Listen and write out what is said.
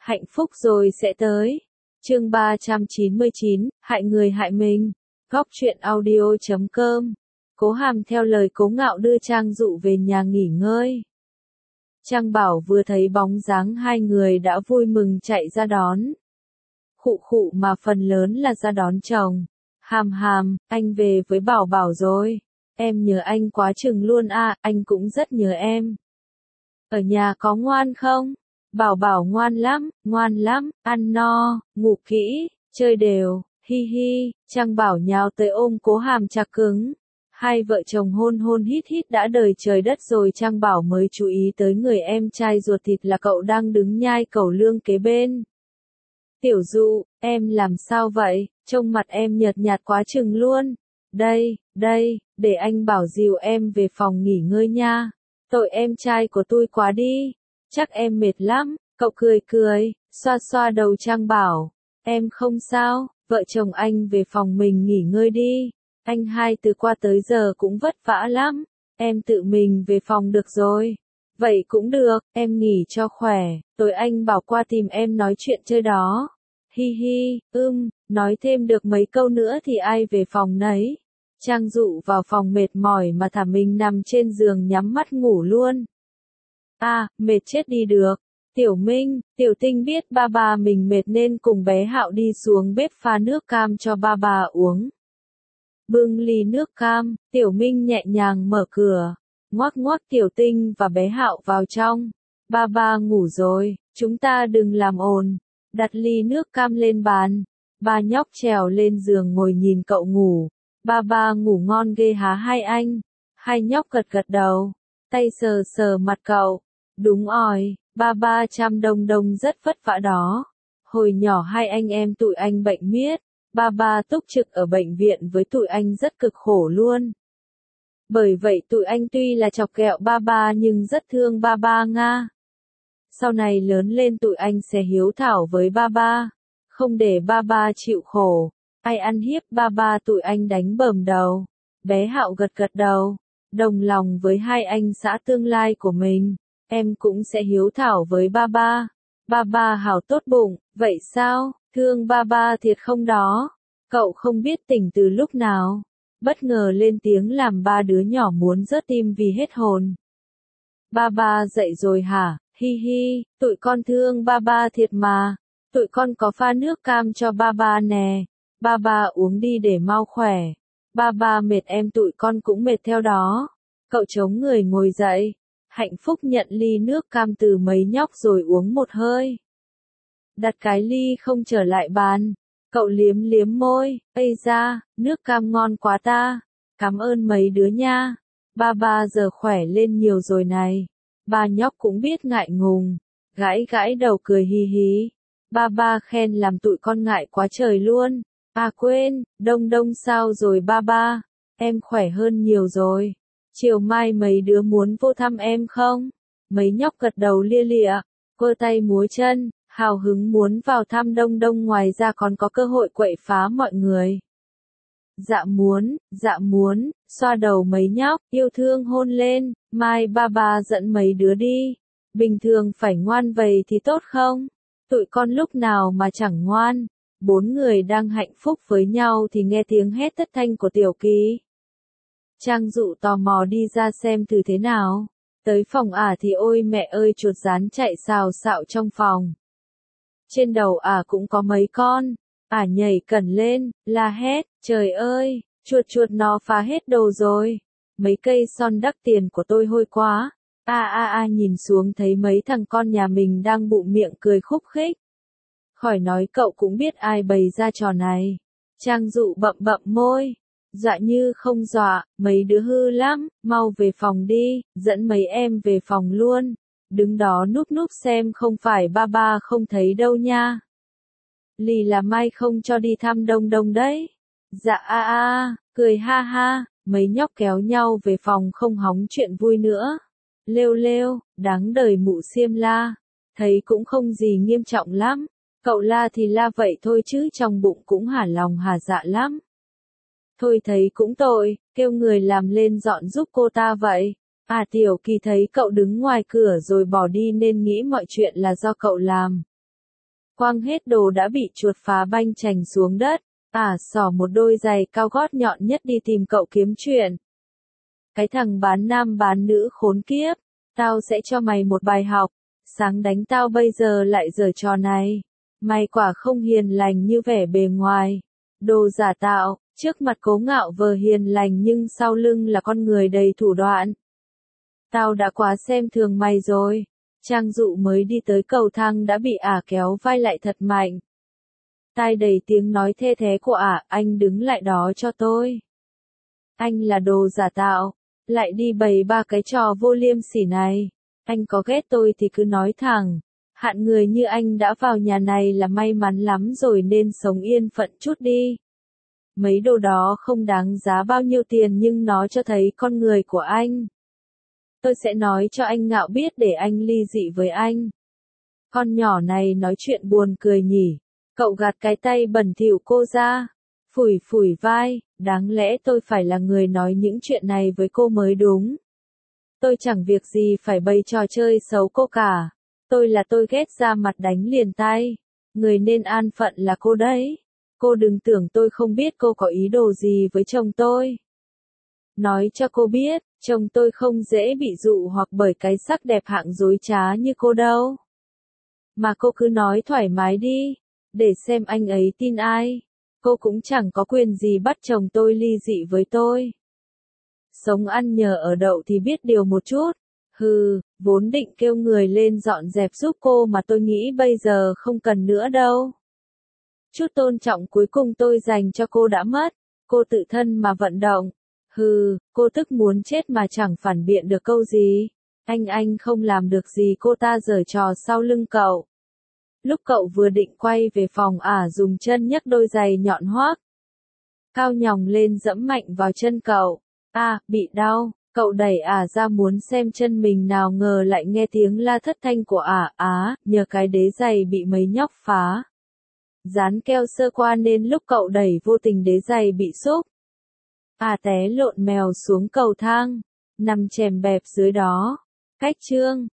hạnh phúc rồi sẽ tới. Chương 399, hại người hại mình. Góc truyện audio.com. Cố Hàm theo lời Cố Ngạo đưa Trang Dụ về nhà nghỉ ngơi. Trang Bảo vừa thấy bóng dáng hai người đã vui mừng chạy ra đón. Khụ khụ mà phần lớn là ra đón chồng. Hàm Hàm, anh về với Bảo Bảo rồi. Em nhớ anh quá chừng luôn à, anh cũng rất nhớ em. Ở nhà có ngoan không? Bảo Bảo ngoan lắm, ăn no, ngủ kỹ, chơi đều, hi hi. Trang Bảo nhào tới ôm Cố Hàm chặt cứng. Hai vợ chồng hôn hôn hít hít đã đời trời đất rồi Trang Bảo mới chú ý tới người em trai ruột thịt là cậu đang đứng nhai cẩu lương kế bên. Tiểu Dụ, em làm sao vậy? Trông mặt em nhợt nhạt quá chừng luôn. Đây, để anh Bảo dìu em về phòng nghỉ ngơi nha. Tội em trai của tôi quá đi. Chắc em mệt lắm. Cậu cười, xoa xoa đầu Trang Bảo. Em không sao, vợ chồng anh về phòng mình nghỉ ngơi đi. Anh hai từ qua tới giờ cũng vất vả lắm. Em tự mình về phòng được rồi. Vậy cũng được, em nghỉ cho khỏe. Tối anh Bảo qua tìm em nói chuyện chơi đó. Hi hi, nói thêm được mấy câu nữa thì ai về phòng nấy. Trang Dụ vào phòng mệt mỏi mà thả mình nằm trên giường nhắm mắt ngủ luôn. À, mệt chết đi được. Tiểu Minh, Tiểu Tinh biết ba mình mệt nên cùng bé Hạo đi xuống bếp pha nước cam cho ba uống. Bưng ly nước cam, Tiểu Minh nhẹ nhàng mở cửa. Ngoắc Tiểu Tinh và bé Hạo vào trong. Ba ngủ rồi, chúng ta đừng làm ồn. Đặt ly nước cam lên bàn. Ba nhóc trèo lên giường ngồi nhìn cậu ngủ. Ba ngủ ngon ghê há hai anh. Hai nhóc gật đầu. Tay sờ mặt cậu. Đúng rồi, ba chăm đông rất vất vả đó. Hồi nhỏ hai anh em tụi anh bệnh miết. Ba túc trực ở bệnh viện với tụi anh rất cực khổ luôn. Bởi vậy tụi anh tuy là chọc ghẹo ba nhưng rất thương ba nga. Sau này lớn lên tụi anh sẽ hiếu thảo với ba. Không để ba chịu khổ. Ai ăn hiếp ba tụi anh đánh bầm đầu. Bé Hạo gật đầu. Đồng lòng với hai anh xã tương lai của mình. Em cũng sẽ hiếu thảo với ba. Ba hảo tốt bụng, vậy sao? Thương ba thiệt không đó? Cậu không biết tỉnh từ lúc nào. Bất ngờ lên tiếng làm ba đứa nhỏ muốn rớt tim vì hết hồn. Ba dậy rồi hả? Hi hi, tụi con thương ba thiệt mà. Tụi con có pha nước cam cho ba nè. Ba uống đi để mau khỏe. Ba mệt em tụi con cũng mệt theo đó. Cậu chống người ngồi dậy. Hạnh phúc nhận ly nước cam từ mấy nhóc rồi uống một hơi. Đặt cái ly không trở lại bàn. Cậu liếm môi. Ây da, nước cam ngon quá ta. Cảm ơn mấy đứa nha. Ba giờ khỏe lên nhiều rồi này. Ba nhóc cũng biết ngại ngùng. Gãi đầu cười hì hí. Ba khen làm tụi con ngại quá trời luôn. À quên, đông sao rồi ba. Em khỏe hơn nhiều rồi. Chiều mai mấy đứa muốn vô thăm em không? Mấy nhóc gật đầu lia lịa, quơ tay múa chân, hào hứng muốn vào thăm đông ngoài ra còn có cơ hội quậy phá mọi người. Dạ muốn, xoa đầu mấy nhóc, yêu thương hôn lên, mai ba dẫn mấy đứa đi. Bình thường phải ngoan vậy thì tốt không? Tụi con lúc nào mà chẳng ngoan. Bốn người đang hạnh phúc với nhau thì nghe tiếng hét thất thanh của Tiểu Kỳ. Trang Dụ tò mò đi ra xem thử thế nào. Tới phòng thì ôi mẹ ơi chuột rán chạy xào xạo trong phòng. Trên đầu cũng có mấy con. Nhảy cẩn lên, la hét, trời ơi, chuột nó phá hết đồ rồi. Mấy cây son đắt tiền của tôi hôi quá. Nhìn xuống thấy mấy thằng con nhà mình đang bụng miệng cười khúc khích. Khỏi nói cậu cũng biết ai bày ra trò này. Trang Dụ bậm môi. Dạ như không dọa, mấy đứa hư lắm, mau về phòng đi, dẫn mấy em về phòng luôn. Đứng đó núp xem không phải ba không thấy đâu nha. Lì là mai không cho đi thăm đông đấy. Dạ cười ha ha, mấy nhóc kéo nhau về phòng không hóng chuyện vui nữa. Lêu, đáng đời mụ xiêm la. Thấy cũng không gì nghiêm trọng lắm. Cậu la thì la vậy thôi chứ trong bụng cũng hả lòng hả dạ lắm. Thôi thấy cũng tội, kêu người làm lên dọn giúp cô ta vậy. Tiểu Kỳ thấy cậu đứng ngoài cửa rồi bỏ đi nên nghĩ mọi chuyện là do cậu làm. Quăng hết đồ đã bị chuột phá banh chành xuống đất. Xỏ một đôi giày cao gót nhọn nhất đi tìm cậu kiếm chuyện. Cái thằng bán nam bán nữ khốn kiếp, tao sẽ cho mày một bài học, sáng đánh tao bây giờ lại giở trò này. Mày quả không hiền lành như vẻ bề ngoài. Đồ giả tạo, trước mặt Cố Ngạo vờ hiền lành nhưng sau lưng là con người đầy thủ đoạn. Tao đã quá xem thường mày rồi. Trang Dụ mới đi tới cầu thang đã bị kéo vai lại thật mạnh. Tai đầy tiếng nói thê thé của anh đứng lại đó cho tôi. Anh là đồ giả tạo, lại đi bày ba cái trò vô liêm sỉ này. Anh có ghét tôi thì cứ nói thẳng. Hạng người như anh đã vào nhà này là may mắn lắm rồi nên sống yên phận chút đi. Mấy đồ đó không đáng giá bao nhiêu tiền nhưng nó cho thấy con người của anh. Tôi sẽ nói cho anh Ngạo biết để anh ly dị với anh. Con nhỏ này nói chuyện buồn cười nhỉ. Cậu gạt cái tay bẩn thỉu cô ra. Phủi phủi vai, đáng lẽ tôi phải là người nói những chuyện này với cô mới đúng. Tôi chẳng việc gì phải bày trò chơi xấu cô cả. Tôi là tôi ghét ra mặt đánh liền tay. Người nên an phận là cô đấy. Cô đừng tưởng tôi không biết cô có ý đồ gì với chồng tôi. Nói cho cô biết, chồng tôi không dễ bị dụ hoặc bởi cái sắc đẹp hạng dối trá như cô đâu. Mà cô cứ nói thoải mái đi, để xem anh ấy tin ai. Cô cũng chẳng có quyền gì bắt chồng tôi ly dị với tôi. Sống ăn nhờ ở đậu thì biết điều một chút. Vốn định kêu người lên dọn dẹp giúp cô mà tôi nghĩ bây giờ không cần nữa đâu. Chút tôn trọng cuối cùng tôi dành cho cô đã mất. Cô tự thân mà vận động. Cô tức muốn chết mà chẳng phản biện được câu gì. Anh không làm được gì cô ta giở trò sau lưng cậu. Lúc cậu vừa định quay về phòng dùng chân nhấc đôi giày nhọn hoác. Cao nhòng lên dẫm mạnh vào chân cậu. Bị đau. Cậu đẩy ra muốn xem chân mình nào ngờ lại nghe tiếng la thất thanh của nhờ cái đế giày bị mấy nhóc phá. Dán keo sơ qua nên lúc cậu đẩy vô tình đế giày bị xúc. Té lộn mèo xuống cầu thang, nằm chèm bẹp dưới đó. Cách chương